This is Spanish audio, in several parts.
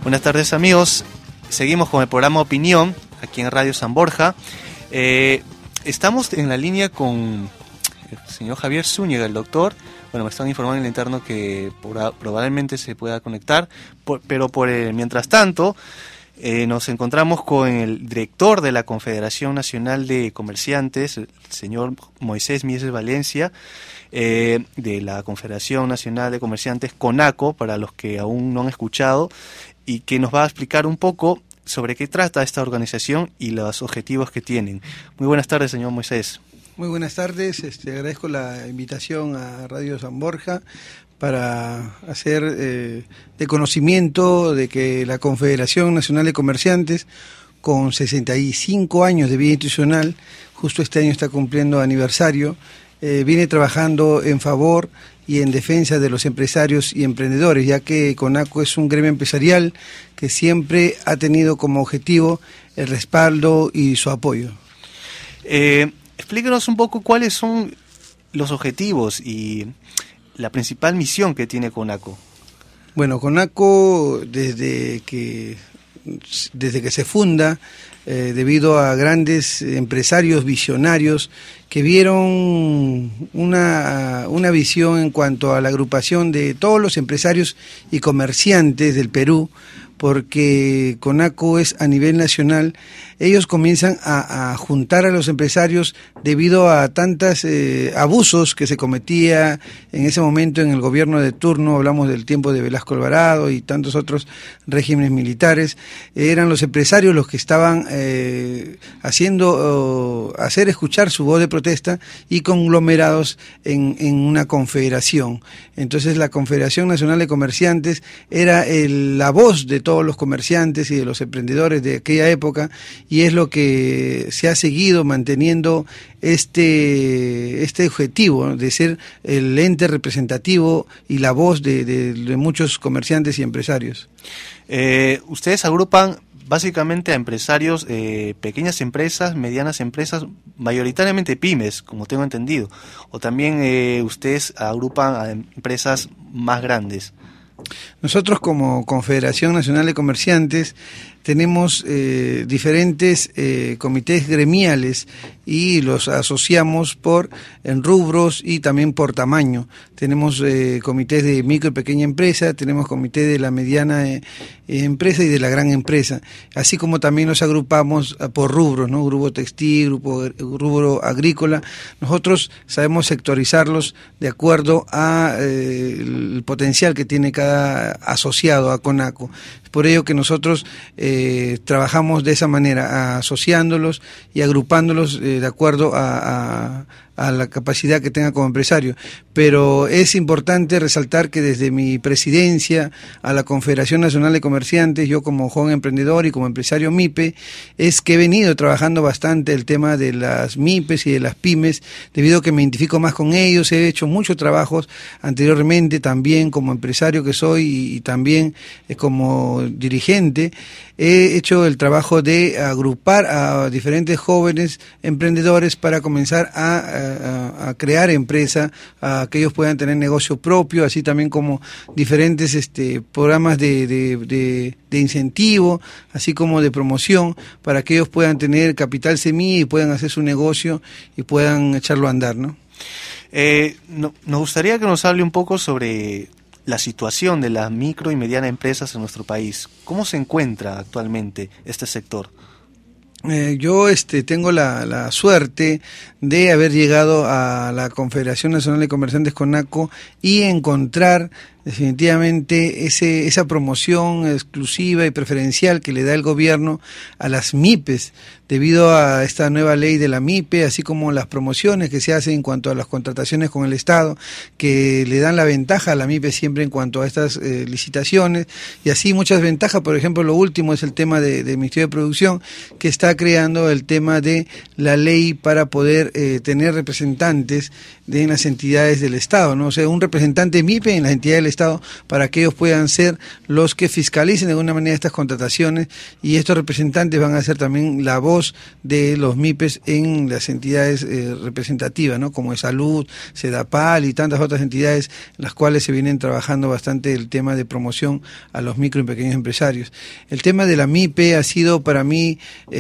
Buenas tardes, amigos. Seguimos con el programa Opinión aquí en Radio San Borja. Estamos en la línea con el señor Javier Zúñiga, el doctor. Bueno, me están informando en el interno que probablemente se pueda conectar, pero mientras tanto nos encontramos con el director de la Confederación Nacional de Comerciantes, el señor Moisés Mieses Valencia, de la Confederación Nacional de Comerciantes, CONACO, para los que aún no han escuchado, y que nos va a explicar un poco sobre qué trata esta organización y los objetivos que tienen. Muy buenas tardes, señor Moisés. Muy buenas tardes, agradezco la invitación a Radio San Borja para hacer de conocimiento de que la Confederación Nacional de Comerciantes, con 65 años de vida institucional, justo este año está cumpliendo aniversario, viene trabajando en favor y en defensa de los empresarios y emprendedores, ya que CONACO es un gremio empresarial que siempre ha tenido como objetivo el respaldo y su apoyo. Explíquenos un poco cuáles son los objetivos y la principal misión que tiene CONACO. Bueno, CONACO desde que se funda, debido a grandes empresarios visionarios que vieron una visión en cuanto a la agrupación de todos los empresarios y comerciantes del Perú, porque CONACO es a nivel nacional. Ellos comienzan a juntar a los empresarios debido a tantos abusos que se cometía en ese momento en el gobierno de turno. Hablamos del tiempo de Velasco Alvarado y tantos otros regímenes militares. Eran los empresarios los que estaban hacer escuchar su voz de protesta y conglomerados en una confederación. Entonces la Confederación Nacional de Comerciantes era la voz de todos los comerciantes y de los emprendedores de aquella época, y es lo que se ha seguido manteniendo este objetivo de ser el ente representativo y la voz de muchos comerciantes y empresarios. Ustedes agrupan básicamente a empresarios, pequeñas empresas, medianas empresas, mayoritariamente pymes, como tengo entendido, o también ustedes agrupan a empresas más grandes. Nosotros como Confederación Nacional de Comerciantes tenemos diferentes comités gremiales y los asociamos en rubros y también por tamaño. Tenemos comités de micro y pequeña empresa, tenemos comité de la mediana empresa y de la gran empresa, así como también nos agrupamos por rubros, ¿no? Grupo textil, rubro agrícola. Nosotros sabemos sectorizarlos de acuerdo a el potencial que tiene cada asociado a CONACO. Por ello que nosotros trabajamos de esa manera, asociándolos y agrupándolos de acuerdo a la capacidad que tenga como empresario. Pero es importante resaltar que desde mi presidencia a la Confederación Nacional de Comerciantes, yo como joven emprendedor y como empresario MIPE, es que he venido trabajando bastante el tema de las MIPES y de las pymes, debido a que me identifico más con ellos. He hecho muchos trabajos anteriormente también como empresario que soy y también como dirigente. He hecho el trabajo de agrupar a diferentes jóvenes emprendedores para comenzar a crear empresa, a que ellos puedan tener negocio propio, así también como diferentes programas de incentivo, así como de promoción, para que ellos puedan tener capital semilla y puedan hacer su negocio y puedan echarlo a andar, ¿no? Nos gustaría que nos hable un poco sobre la situación de las micro y medianas empresas en nuestro país. ¿Cómo se encuentra actualmente este sector? Yo tengo la suerte de haber llegado a la Confederación Nacional de Comerciantes CONACO y encontrar definitivamente esa promoción exclusiva y preferencial que le da el gobierno a las MIPES debido a esta nueva ley de la MIPE, así como las promociones que se hacen en cuanto a las contrataciones con el Estado, que le dan la ventaja a la MIPE siempre en cuanto a estas licitaciones, y así muchas ventajas. Por ejemplo, lo último es el tema del Ministerio de Producción, que está creando el tema de la ley para poder tener representantes de las entidades del Estado, ¿no? O sea, un representante MIPE en las entidades del Estado para que ellos puedan ser los que fiscalicen de alguna manera estas contrataciones, y estos representantes van a ser también la voz de los MIPES en las entidades representativas, ¿no? Como de Salud, Sedapal y tantas otras entidades en las cuales se vienen trabajando bastante el tema de promoción a los micro y pequeños empresarios. El tema de la MIPE ha sido para mí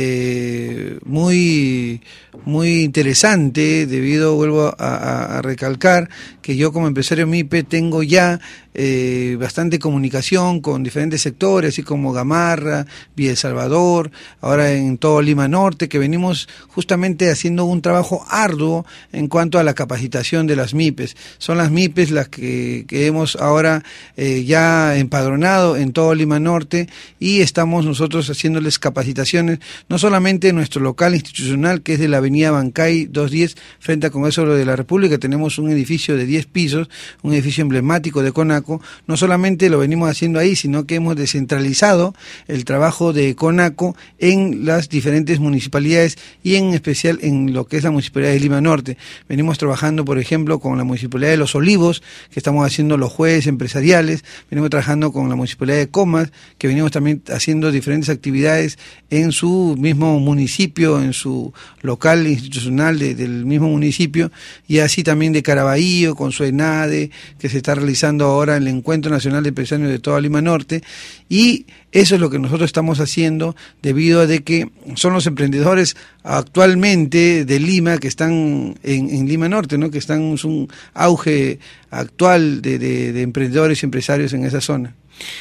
muy interesante, debido, vuelvo a recalcar, que yo como empresario MIPE tengo ya bastante comunicación con diferentes sectores, así como Gamarra, Villa El Salvador, ahora en todo Lima Norte, que venimos justamente haciendo un trabajo arduo en cuanto a la capacitación de las MIPES. Son las MIPES las que hemos ahora ya empadronado en todo Lima Norte, y estamos nosotros haciéndoles capacitaciones, no solamente en nuestro local institucional, que es de la avenida Bancay 210, frente al Congreso de la República. Tenemos un edificio de 10 pisos, un edificio emblemático de CONACO. No solamente lo venimos haciendo ahí, sino que hemos descentralizado el trabajo de CONACO en las diferentes municipalidades, y en especial en lo que es la Municipalidad de Lima Norte. Venimos trabajando, por ejemplo, con la Municipalidad de Los Olivos, que estamos haciendo los jueves empresariales. Venimos trabajando con la Municipalidad de Comas, que venimos también haciendo diferentes actividades en su mismo municipio, en su local institucional del mismo municipio, y así también de Caraballo, con su ENADE, que se está realizando ahora en el Encuentro Nacional de Empresarios de toda Lima Norte. Y eso es lo que nosotros estamos haciendo, debido a de que son los emprendedores actualmente de Lima que están en Lima Norte, ¿no? Que están en un auge actual de emprendedores y empresarios en esa zona.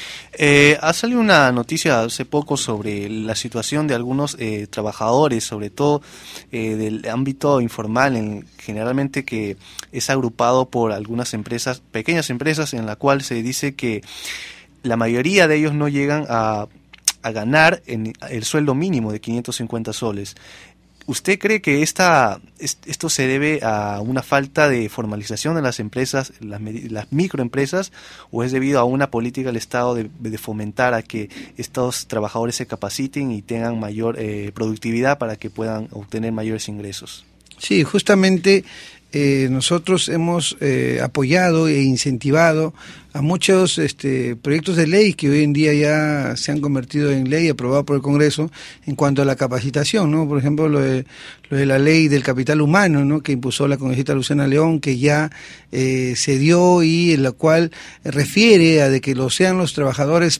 Ha salido una noticia hace poco sobre la situación de algunos trabajadores, sobre todo del ámbito informal, generalmente que es agrupado por algunas empresas, pequeñas empresas, en la cual se dice que la mayoría de ellos no llegan a ganar el sueldo mínimo de 550 soles. ¿Usted cree que esto se debe a una falta de formalización de las empresas, las microempresas, o es debido a una política del Estado de fomentar a que estos trabajadores se capaciten y tengan mayor productividad para que puedan obtener mayores ingresos? Sí, justamente nosotros hemos apoyado e incentivado a muchos proyectos de ley que hoy en día ya se han convertido en ley aprobada por el Congreso en cuanto a la capacitación, ¿no? Por ejemplo, lo de la ley del capital humano, ¿no? Que impuso la congresista Luciana León, que ya se dio, y en la cual refiere a de que sean los trabajadores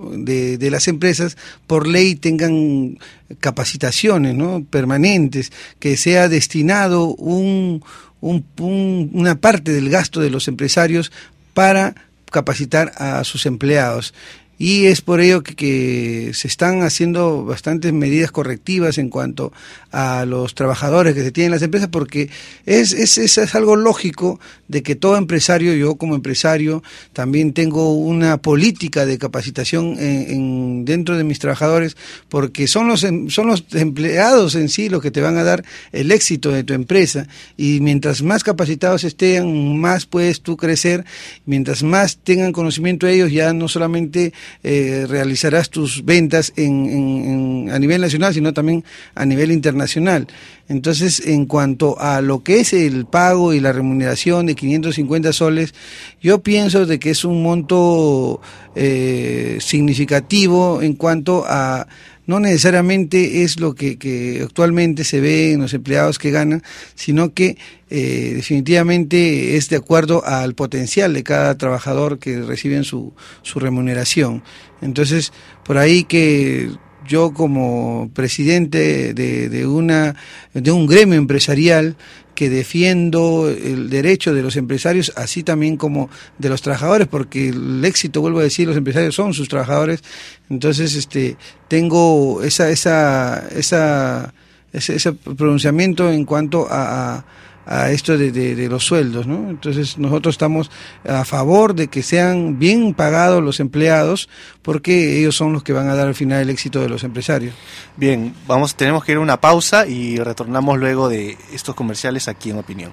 de las empresas por ley tengan capacitaciones, ¿no? Permanentes, que sea destinado una parte del gasto de los empresarios para capacitar a sus empleados. Y es por ello que se están haciendo bastantes medidas correctivas en cuanto a los trabajadores que se tienen en las empresas, porque es algo lógico de que todo empresario, yo como empresario, también tengo una política de capacitación dentro de mis trabajadores, porque son los empleados en sí los que te van a dar el éxito de tu empresa, y mientras más capacitados estén, más puedes tú crecer. Mientras más tengan conocimiento de ellos, ya no solamente realizarás tus ventas a nivel nacional, sino también a nivel internacional. Entonces, en cuanto a lo que es el pago y la remuneración de 550 soles, yo pienso de que es un monto significativo en cuanto a... No necesariamente es lo que actualmente se ve en los empleados que ganan, sino que definitivamente es de acuerdo al potencial de cada trabajador que reciben su remuneración. Entonces, por ahí que yo como presidente de un gremio empresarial que defiendo el derecho de los empresarios, así también como de los trabajadores, porque el éxito, vuelvo a decir, los empresarios son sus trabajadores. Entonces tengo ese pronunciamiento en cuanto a esto de los sueldos, ¿no? Entonces nosotros estamos a favor de que sean bien pagados los empleados, porque ellos son los que van a dar al final el éxito de los empresarios. Bien, tenemos que ir a una pausa y retornamos luego de estos comerciales aquí en Opinión.